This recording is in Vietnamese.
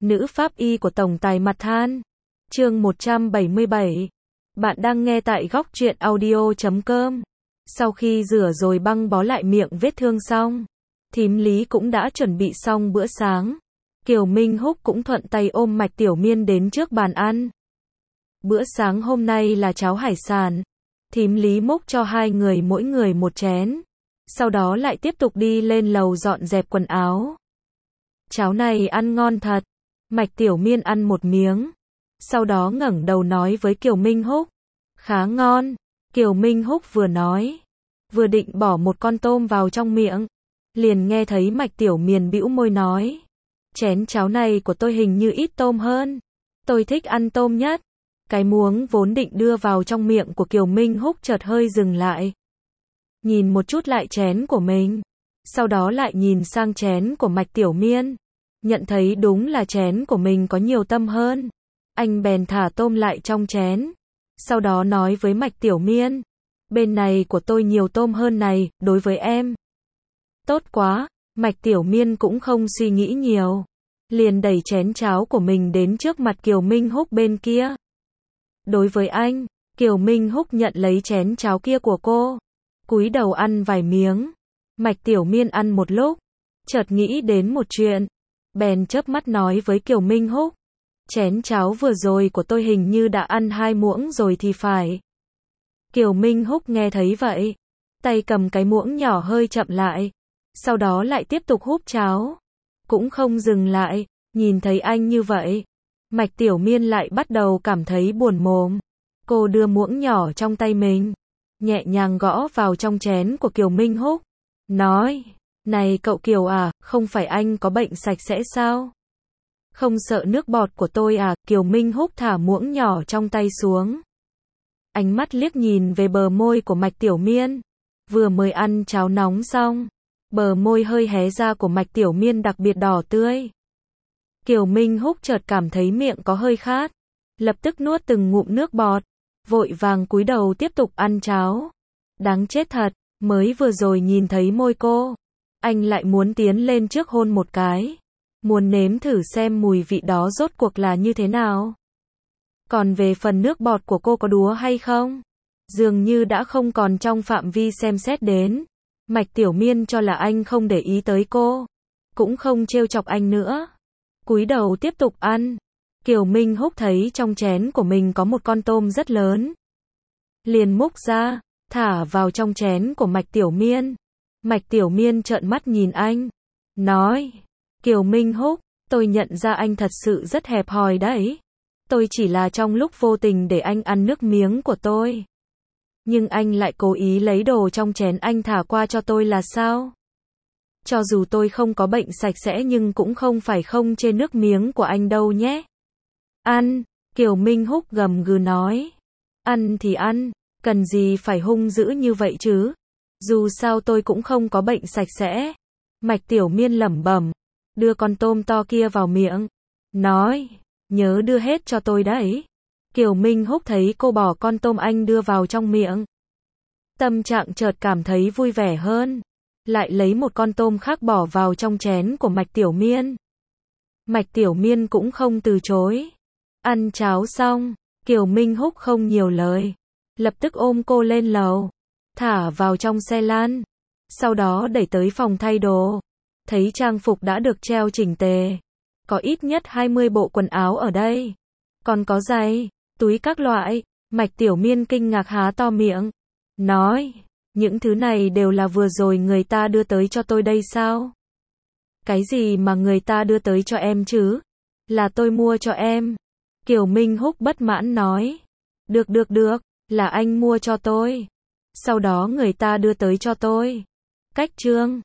Nữ pháp y của tổng tài mặt than. Chương 177. Bạn đang nghe tại góc truyện audio.com. Sau khi rửa rồi băng bó lại miệng vết thương xong, thím Lý cũng đã chuẩn bị xong bữa sáng. Kiều Minh Húc cũng thuận tay ôm Mạch Tiểu Miên đến trước bàn ăn. Bữa sáng hôm nay là cháo hải sản. Thím Lý múc cho hai người mỗi người một chén. Sau đó lại tiếp tục đi lên lầu dọn dẹp quần áo. Cháo này ăn ngon thật. Mạch Tiểu Miên ăn một miếng. Sau đó ngẩng đầu nói với Kiều Minh Húc. Khá ngon. Kiều Minh Húc vừa nói, vừa định bỏ một con tôm vào trong miệng. Liền nghe thấy Mạch Tiểu Miên bĩu môi nói. Chén cháo này của tôi hình như ít tôm hơn. Tôi thích ăn tôm nhất. Cái muỗng vốn định đưa vào trong miệng của Kiều Minh Húc chợt hơi dừng lại. Nhìn một chút lại chén của mình. Sau đó lại nhìn sang chén của Mạch Tiểu Miên. Nhận thấy đúng là chén của mình có nhiều tôm hơn. Anh bèn thả tôm lại trong chén. Sau đó nói với Mạch Tiểu Miên. Bên này của tôi nhiều tôm hơn này, đối với em. Tốt quá, Mạch Tiểu Miên cũng không suy nghĩ nhiều. Liền đẩy chén cháo của mình đến trước mặt Kiều Minh Húc bên kia. Đối với anh, Kiều Minh Húc nhận lấy chén cháo kia của cô. Cúi đầu ăn vài miếng. Mạch Tiểu Miên ăn một lúc. Chợt nghĩ đến một chuyện. Bèn chớp mắt nói với Kiều Minh Húc. Chén cháo vừa rồi của tôi hình như đã ăn 2 muỗng rồi thì phải. Kiều Minh Húc nghe thấy vậy. Tay cầm cái muỗng nhỏ hơi chậm lại. Sau đó lại tiếp tục húp cháo. Cũng không dừng lại. Nhìn thấy anh như vậy. Mạch Tiểu Miên lại bắt đầu cảm thấy buồn mồm. Cô đưa muỗng nhỏ trong tay mình. Nhẹ nhàng gõ vào trong chén của Kiều Minh Húc. Nói. Này cậu Kiều à, không phải anh có bệnh sạch sẽ sao? Không sợ nước bọt của tôi à? Kiều Minh Húc thả muỗng nhỏ trong tay xuống. Ánh mắt liếc nhìn về bờ môi của Mạch Tiểu Miên. Vừa mới ăn cháo nóng xong. Bờ môi hơi hé ra của Mạch Tiểu Miên đặc biệt đỏ tươi. Kiều Minh Húc chợt cảm thấy miệng có hơi khát. Lập tức nuốt từng ngụm nước bọt. Vội vàng cúi đầu tiếp tục ăn cháo. Đáng chết thật, mới vừa rồi nhìn thấy môi cô. Anh lại muốn tiến lên trước hôn một cái. Muốn nếm thử xem mùi vị đó rốt cuộc là như thế nào. Còn về phần nước bọt của cô có đúa hay không? Dường như đã không còn trong phạm vi xem xét đến. Mạch Tiểu Miên cho là anh không để ý tới cô. Cũng không trêu chọc anh nữa. Cúi đầu tiếp tục ăn. Kiều Minh Húc thấy trong chén của mình có một con tôm rất lớn. Liền múc ra, thả vào trong chén của Mạch Tiểu Miên. Mạch Tiểu Miên trợn mắt nhìn anh. Nói. Kiều Minh Húc, tôi nhận ra anh thật sự rất hẹp hòi đấy. Tôi chỉ là trong lúc vô tình để anh ăn nước miếng của tôi. Nhưng anh lại cố ý lấy đồ trong chén anh thả qua cho tôi là sao? Cho dù tôi không có bệnh sạch sẽ nhưng cũng không phải không chê nước miếng của anh đâu nhé. Ăn, Kiều Minh Húc gầm gừ nói. Ăn thì ăn, cần gì phải hung dữ như vậy chứ? Dù sao tôi cũng không có bệnh sạch sẽ. Mạch Tiểu Miên lẩm bẩm, đưa con tôm to kia vào miệng. Nói, nhớ đưa hết cho tôi đấy. Kiều Minh Húc thấy cô bỏ con tôm anh đưa vào trong miệng. Tâm trạng chợt cảm thấy vui vẻ hơn. Lại lấy một con tôm khác bỏ vào trong chén của Mạch Tiểu Miên. Mạch Tiểu Miên cũng không từ chối. Ăn cháo xong, Kiều Minh Húc không nhiều lời. Lập tức ôm cô lên lầu. Thả vào trong xe lăn. Sau đó đẩy tới phòng thay đồ. Thấy trang phục đã được treo chỉnh tề. Có ít nhất 20 bộ quần áo ở đây. Còn có giày, túi các loại. Mạch Tiểu Miên kinh ngạc há to miệng. Nói, những thứ này đều là vừa rồi người ta đưa tới cho tôi đây sao? Cái gì mà người ta đưa tới cho em chứ? Là tôi mua cho em. Kiều Minh Húc bất mãn nói. Được, là anh mua cho tôi. Sau đó người ta đưa tới cho tôi. Cách trương.